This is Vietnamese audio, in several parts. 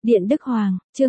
Điện Đức Hoàng, chương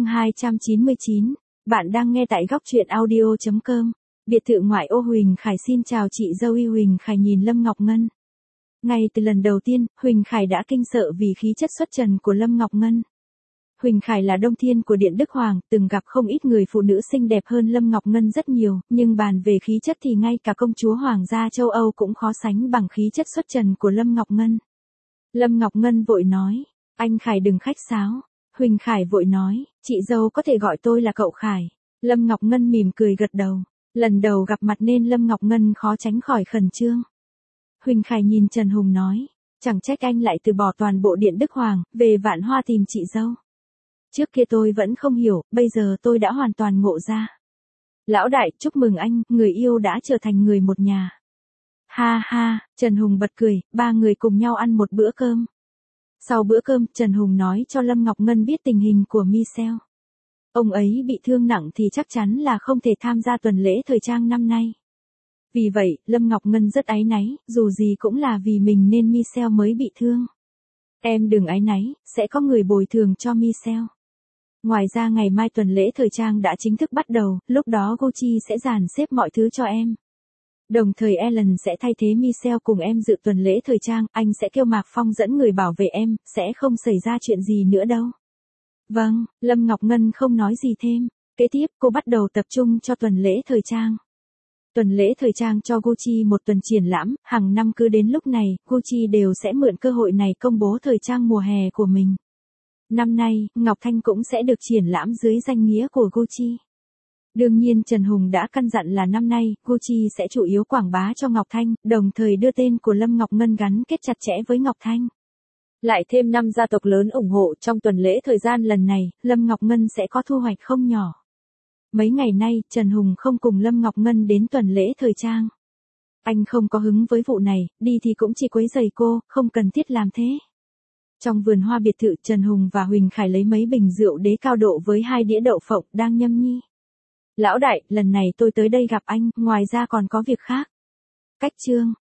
299. Bạn đang nghe tại góc truyện audio.com. Biệt thự ngoại ô Huỳnh Khải xin chào chị dâu y Huỳnh Khải nhìn Lâm Ngọc Ngân. Ngay từ lần đầu tiên, Huỳnh Khải đã kinh sợ vì khí chất xuất trần của Lâm Ngọc Ngân. Huỳnh Khải là đông thiên của Điện Đức Hoàng, từng gặp không ít người phụ nữ xinh đẹp hơn Lâm Ngọc Ngân rất nhiều, nhưng bàn về khí chất thì ngay cả công chúa Hoàng gia châu Âu cũng khó sánh bằng khí chất xuất trần của Lâm Ngọc Ngân. Lâm Ngọc Ngân vội nói, anh Khải đừng khách sáo. Huỳnh Khải vội nói, chị dâu có thể gọi tôi là cậu Khải. Lâm Ngọc Ngân mỉm cười gật đầu. Lần đầu gặp mặt nên Lâm Ngọc Ngân khó tránh khỏi khẩn trương. Huỳnh Khải nhìn Trần Hùng nói, chẳng trách anh lại từ bỏ toàn bộ Điện Đức Hoàng, về Vạn Hoa tìm chị dâu. Trước kia tôi vẫn không hiểu, bây giờ tôi đã hoàn toàn ngộ ra. Lão đại, chúc mừng anh, người yêu đã trở thành người một nhà. Ha ha, Trần Hùng bật cười, ba người cùng nhau ăn một bữa cơm. Sau bữa cơm, Trần Hùng nói cho Lâm Ngọc Ngân biết tình hình của Michelle. Ông ấy bị thương nặng thì chắc chắn là không thể tham gia tuần lễ thời trang năm nay. Vì vậy, Lâm Ngọc Ngân rất áy náy, dù gì cũng là vì mình nên Michelle mới bị thương. Em đừng áy náy, sẽ có người bồi thường cho Michelle. Ngoài ra ngày mai tuần lễ thời trang đã chính thức bắt đầu, lúc đó Gucci sẽ dàn xếp mọi thứ cho em. Đồng thời Ellen sẽ thay thế Michelle cùng em dự tuần lễ thời trang, anh sẽ kêu Mạc Phong dẫn người bảo vệ em, sẽ không xảy ra chuyện gì nữa đâu. Vâng, Lâm Ngọc Ngân không nói gì thêm. Kế tiếp cô bắt đầu tập trung cho tuần lễ thời trang. Tuần lễ thời trang cho Gucci một tuần triển lãm, hàng năm cứ đến lúc này, Gucci đều sẽ mượn cơ hội này công bố thời trang mùa hè của mình. Năm nay, Ngọc Thanh cũng sẽ được triển lãm dưới danh nghĩa của Gucci. Đương nhiên Trần Hùng đã căn dặn là năm nay, Gucci sẽ chủ yếu quảng bá cho Ngọc Thanh, đồng thời đưa tên của Lâm Ngọc Ngân gắn kết chặt chẽ với Ngọc Thanh. Lại thêm 5 gia tộc lớn ủng hộ trong tuần lễ thời gian lần này, Lâm Ngọc Ngân sẽ có thu hoạch không nhỏ. Mấy ngày nay, Trần Hùng không cùng Lâm Ngọc Ngân đến tuần lễ thời trang. Anh không có hứng với vụ này, đi thì cũng chỉ quấy rầy cô, không cần thiết làm thế. Trong vườn hoa biệt thự, Trần Hùng và Huỳnh Khải lấy mấy bình rượu đế cao độ với 2 đĩa đậu phộng đang nhâm nhi. Lão đại, lần này tôi tới đây gặp anh, ngoài ra còn có việc khác. Cách chương.